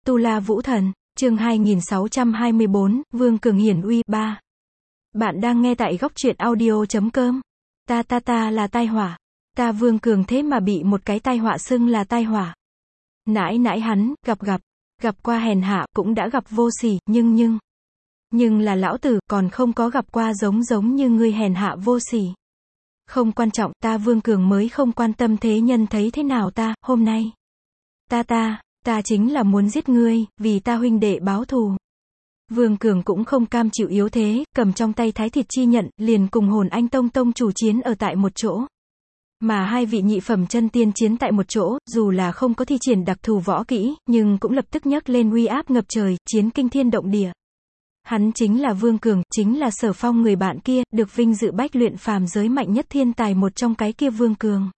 Tu La Vũ Thần, chương 2624, Vương Cường hiển uy 3. Bạn đang nghe tại góc truyện audio.com. Ta là tai họa. Ta Vương Cường thế mà bị một cái tai họa xưng là tai họa. Nãi nãi hắn, gặp qua hèn hạ, cũng đã gặp vô sỉ, nhưng là lão tử, còn không có gặp qua giống như ngươi hèn hạ vô sỉ. Không quan trọng, ta Vương Cường mới không quan tâm thế nhân thấy thế nào ta, hôm nay. Ta chính là muốn giết ngươi, vì ta huynh đệ báo thù. Vương Cường cũng không cam chịu yếu thế, cầm trong tay thái thịt chi nhận, liền cùng Hồn Anh Tông tông chủ chiến ở tại một chỗ. Mà hai vị nhị phẩm chân tiên chiến tại một chỗ, dù là không có thi triển đặc thù võ kỹ, nhưng cũng lập tức nhấc lên uy áp ngập trời, chiến kinh thiên động địa. Hắn chính là Vương Cường, chính là Sở Phong người bạn kia, được vinh dự bách luyện phàm giới mạnh nhất thiên tài một trong cái kia Vương Cường.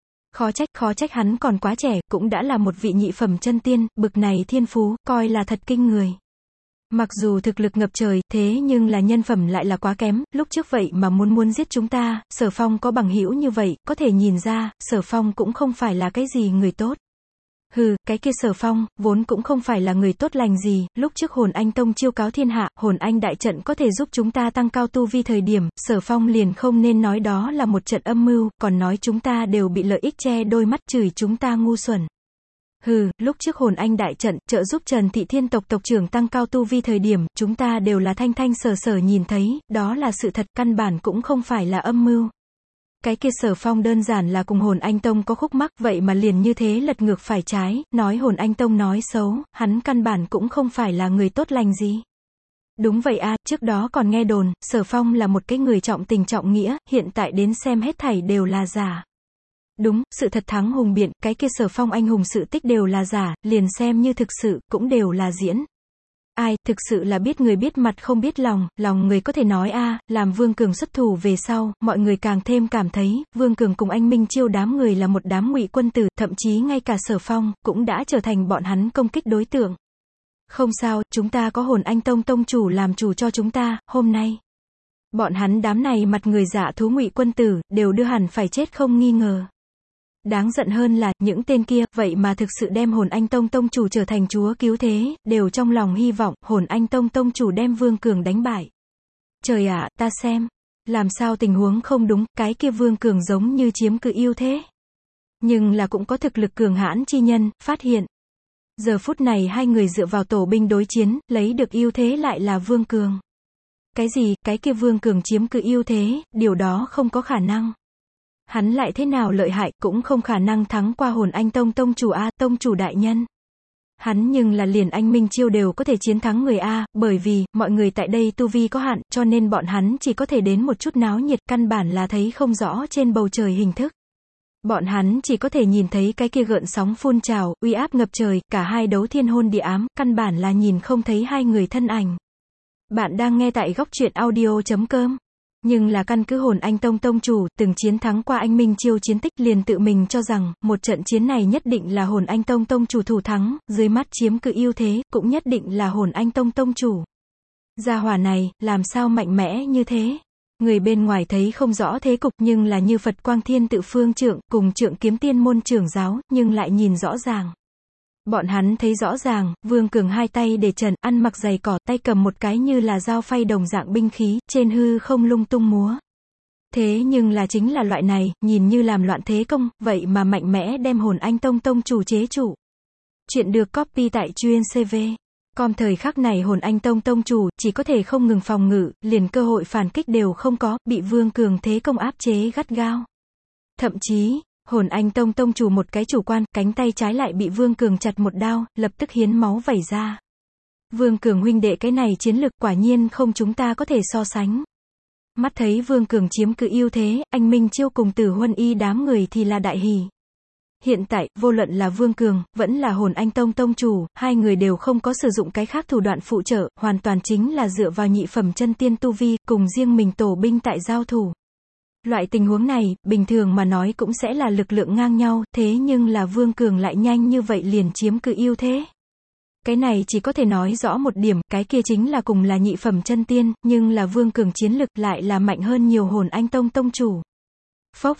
Khó trách hắn còn quá trẻ, cũng đã là một vị nhị phẩm chân tiên, bực này thiên phú, coi là thật kinh người. Mặc dù thực lực ngập trời, thế nhưng là nhân phẩm lại là quá kém, lúc trước vậy mà muốn giết chúng ta, Sở Phong có bằng hữu như vậy, có thể nhìn ra, Sở Phong cũng không phải là cái gì người tốt. Hừ, cái kia Sở Phong, vốn cũng không phải là người tốt lành gì, lúc trước Hồn Anh Tông chiêu cáo thiên hạ, Hồn Anh đại trận có thể giúp chúng ta tăng cao tu vi thời điểm, Sở Phong liền không nên nói đó là một trận âm mưu, còn nói chúng ta đều bị lợi ích che đôi mắt, chửi chúng ta ngu xuẩn. Hừ, lúc trước Hồn Anh đại trận, trợ giúp Trần Thị Thiên tộc tộc trưởng tăng cao tu vi thời điểm, chúng ta đều là thanh sở nhìn thấy, đó là sự thật, căn bản cũng không phải là âm mưu. Cái kia Sở Phong đơn giản là cùng Hồn Anh Tông có khúc mắc, vậy mà liền như thế lật ngược phải trái, nói Hồn Anh Tông nói xấu, hắn căn bản cũng không phải là người tốt lành gì. Đúng vậy a, trước đó còn nghe đồn, Sở Phong là một cái người trọng tình trọng nghĩa, hiện tại đến xem hết thảy đều là giả. Đúng, sự thật thắng hùng biện, cái kia Sở Phong anh hùng sự tích đều là giả, liền xem như thực sự, cũng đều là diễn. Ai, thực sự là biết người biết mặt không biết lòng người có thể nói làm Vương Cường xuất thủ về sau, mọi người càng thêm cảm thấy, Vương Cường cùng anh Minh Chiêu đám người là một đám ngụy quân tử, thậm chí ngay cả Sở Phong, cũng đã trở thành bọn hắn công kích đối tượng. Không sao, chúng ta có Hồn Anh Tông tông chủ làm chủ cho chúng ta, hôm nay. Bọn hắn đám này mặt người dạ thú ngụy quân tử, đều đưa hẳn phải chết không nghi ngờ. Đáng giận hơn là, những tên kia, vậy mà thực sự đem Hồn Anh Tông tông chủ trở thành chúa cứu thế, đều trong lòng hy vọng, Hồn Anh Tông tông chủ đem Vương Cường đánh bại. Trời ạ, ta xem, làm sao tình huống không đúng, cái kia Vương Cường giống như chiếm cứ ưu thế. Nhưng là cũng có thực lực cường hãn chi nhân, phát hiện. Giờ phút này hai người dựa vào tổ binh đối chiến, lấy được ưu thế lại là Vương Cường. Cái gì, cái kia Vương Cường chiếm cứ ưu thế, điều đó không có khả năng. Hắn lại thế nào lợi hại, cũng không khả năng thắng qua Hồn Anh Tông tông chủ tông chủ đại nhân. Hắn nhưng là liền anh Minh Chiêu đều có thể chiến thắng người bởi vì, mọi người tại đây tu vi có hạn, cho nên bọn hắn chỉ có thể đến một chút náo nhiệt, căn bản là thấy không rõ trên bầu trời hình thức. Bọn hắn chỉ có thể nhìn thấy cái kia gợn sóng phun trào, uy áp ngập trời, cả hai đấu thiên hôn địa ám, căn bản là nhìn không thấy hai người thân ảnh. Bạn đang nghe tại góc truyện audio.com. Nhưng là căn cứ Hồn Anh Tông tông chủ, từng chiến thắng qua anh Minh Chiêu chiến tích, liền tự mình cho rằng, một trận chiến này nhất định là Hồn Anh Tông tông chủ thủ thắng, dưới mắt chiếm cứ ưu thế, cũng nhất định là Hồn Anh Tông tông chủ. Gia hỏa này, làm sao mạnh mẽ như thế? Người bên ngoài thấy không rõ thế cục, nhưng là như Phật Quang Thiên Tự Phương Trượng, cùng Trượng Kiếm Tiên môn trưởng giáo, nhưng lại nhìn rõ ràng. Bọn hắn thấy rõ ràng, Vương Cường hai tay để trần, ăn mặc giày cỏ, tay cầm một cái như là dao phay đồng dạng binh khí, trên hư không lung tung múa. Thế nhưng là chính là loại này, nhìn như làm loạn thế công, vậy mà mạnh mẽ đem Hồn Anh Tông tông chủ chế trụ. Chuyện được copy tại chuyên CV. Com thời khắc này Hồn Anh Tông tông chủ, chỉ có thể không ngừng phòng ngự, liền cơ hội phản kích đều không có, bị Vương Cường thế công áp chế gắt gao. Thậm chí, Hồn Anh Tông tông chủ một cái chủ quan, cánh tay trái lại bị Vương Cường chặt một đao, lập tức hiến máu vẩy ra. Vương Cường huynh đệ, cái này chiến lực quả nhiên không chúng ta có thể so sánh. Mắt thấy Vương Cường chiếm cứ ưu thế, anh Minh Chiêu cùng Tử Huân Y đám người thì là đại hỉ. Hiện tại, vô luận là Vương Cường, vẫn là Hồn Anh Tông tông chủ, hai người đều không có sử dụng cái khác thủ đoạn phụ trợ, hoàn toàn chính là dựa vào nhị phẩm chân tiên tu vi, cùng riêng mình tổ binh tại giao thủ. Loại tình huống này, bình thường mà nói cũng sẽ là lực lượng ngang nhau, thế nhưng là Vương Cường lại nhanh như vậy liền chiếm cứ ưu thế. Cái này chỉ có thể nói rõ một điểm, cái kia chính là cùng là nhị phẩm chân tiên, nhưng là Vương Cường chiến lực lại là mạnh hơn nhiều Hồn Anh Tông tông chủ. Phốc phốc,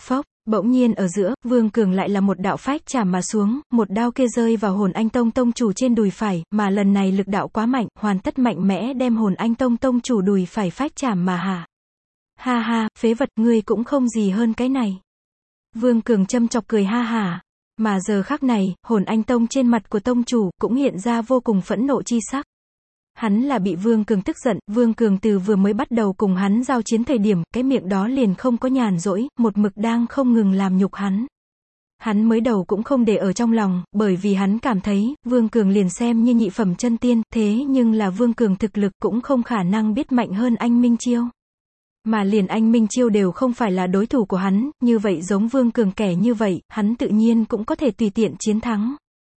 Bỗng nhiên ở giữa, Vương Cường lại là một đạo phách chảm mà xuống, một đao kia rơi vào hồn anh tông tông chủ trên đùi phải, mà lần này lực đạo quá mạnh, hoàn tất mạnh mẽ đem hồn anh tông tông chủ đùi phải phách chảm mà hạ. Ha ha, phế vật, ngươi cũng không gì hơn cái này. Vương Cường châm chọc cười ha hả. Mà giờ khắc này, hồn anh tông trên mặt của tông chủ, cũng hiện ra vô cùng phẫn nộ chi sắc. Hắn là bị Vương Cường tức giận, Vương Cường từ vừa mới bắt đầu cùng hắn giao chiến thời điểm, cái miệng đó liền không có nhàn rỗi, một mực đang không ngừng làm nhục hắn. Hắn mới đầu cũng không để ở trong lòng, bởi vì hắn cảm thấy, Vương Cường liền xem như nhị phẩm chân tiên, thế nhưng là Vương Cường thực lực cũng không khả năng biết mạnh hơn anh Minh Chiêu. Mà liền anh Minh Chiêu đều không phải là đối thủ của hắn, như vậy giống Vương Cường kẻ như vậy, hắn tự nhiên cũng có thể tùy tiện chiến thắng.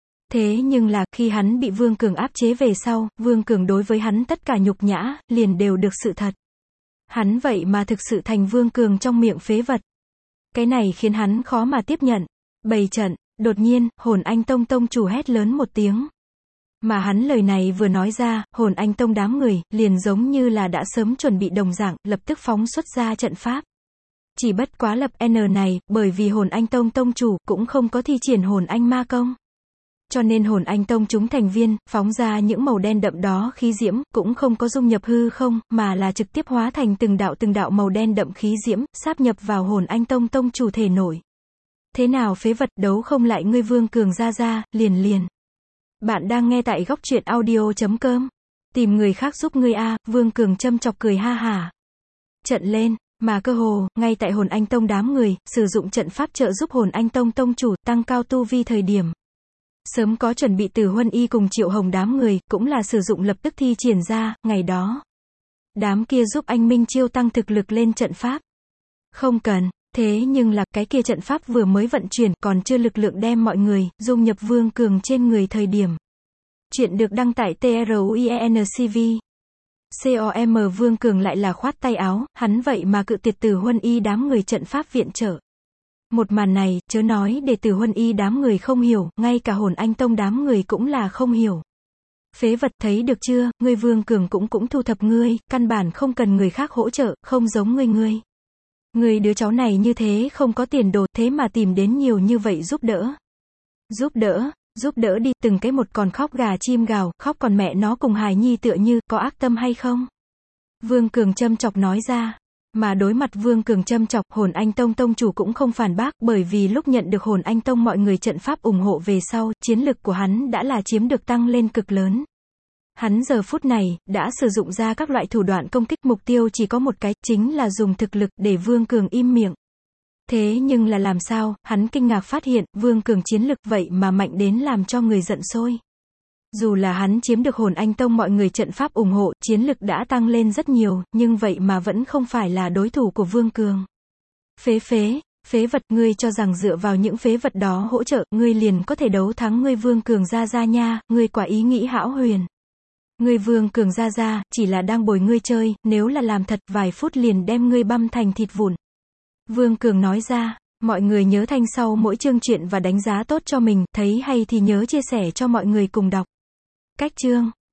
Thế nhưng là, khi hắn bị Vương Cường áp chế về sau, Vương Cường đối với hắn tất cả nhục nhã, liền đều được sự thật. Hắn vậy mà thực sự thành Vương Cường trong miệng phế vật. Cái này khiến hắn khó mà tiếp nhận. Bày trận, đột nhiên, hồn anh tông tông chủ hét lớn một tiếng. Mà hắn lời này vừa nói ra, hồn anh tông đám người, liền giống như là đã sớm chuẩn bị đồng dạng, lập tức phóng xuất ra trận pháp. Chỉ bất quá lập N này, bởi vì hồn anh tông tông chủ, cũng không có thi triển hồn anh ma công. Cho nên hồn anh tông chúng thành viên, phóng ra những màu đen đậm đó khí diễm, cũng không có dung nhập hư không, mà là trực tiếp hóa thành từng đạo màu đen đậm khí diễm, sáp nhập vào hồn anh tông tông chủ thể nổi. Thế nào phế vật, đấu không lại ngươi Vương Cường ra, liền. Bạn đang nghe tại góc truyện audio.com. Tìm người khác giúp ngươi a, Vương Cường châm chọc cười ha hả. Trận lên, mà cơ hồ, ngay tại hồn anh tông đám người, sử dụng trận pháp trợ giúp hồn anh tông tông chủ, tăng cao tu vi thời điểm. Sớm có chuẩn bị từ Huân Y cùng Triệu Hồng đám người, cũng là sử dụng lập tức thi triển ra, ngày đó. Đám kia giúp anh Minh Chiêu tăng thực lực lên trận pháp. Không cần, thế nhưng là, cái kia trận pháp vừa mới vận chuyển, còn chưa lực lượng đem mọi người, dung nhập Vương Cường trên người thời điểm. Chuyện được đăng tải TRUIENCV. COM Vương Cường lại là khoát tay áo, hắn vậy mà cự tuyệt từ Huân Y đám người trận pháp viện trợ. Một màn này, chớ nói để từ Huân Y đám người không hiểu, ngay cả hồn anh tông đám người cũng là không hiểu. Phế vật, thấy được chưa, ngươi Vương Cường cũng thu thập ngươi, căn bản không cần người khác hỗ trợ, không giống ngươi. Ngươi đứa cháu này như thế không có tiền đồ, thế mà tìm đến nhiều như vậy giúp đỡ. Giúp đỡ đi, từng cái một còn khóc gà chim gào, khóc còn mẹ nó cùng hài nhi tựa như, có ác tâm hay không? Vương Cường châm chọc nói ra. Mà đối mặt Vương Cường châm chọc, hồn anh tông tông chủ cũng không phản bác, bởi vì lúc nhận được hồn anh tông mọi người trận pháp ủng hộ về sau, chiến lực của hắn đã là chiếm được tăng lên cực lớn. Hắn giờ phút này, đã sử dụng ra các loại thủ đoạn công kích, mục tiêu chỉ có một cái, chính là dùng thực lực để Vương Cường im miệng. Thế nhưng là làm sao, hắn kinh ngạc phát hiện, Vương Cường chiến lực vậy mà mạnh đến làm cho người giận sôi. Dù là hắn chiếm được hồn anh tông mọi người trận pháp ủng hộ, chiến lực đã tăng lên rất nhiều, nhưng vậy mà vẫn không phải là đối thủ của Vương Cường. Phế vật, ngươi cho rằng dựa vào những phế vật đó hỗ trợ, ngươi liền có thể đấu thắng ngươi Vương Cường ra nha, ngươi quả ý nghĩ hão huyền. Ngươi Vương Cường ra, chỉ là đang bồi ngươi chơi, nếu là làm thật vài phút liền đem ngươi băm thành thịt vụn. Vương Cường nói ra, mọi người nhớ thanh sau mỗi chương truyện và đánh giá tốt cho mình, thấy hay thì nhớ chia sẻ cho mọi người cùng đọc. Cách chương.